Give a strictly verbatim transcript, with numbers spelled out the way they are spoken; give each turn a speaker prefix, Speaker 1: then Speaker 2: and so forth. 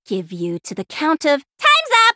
Speaker 1: give you to the count of time's up!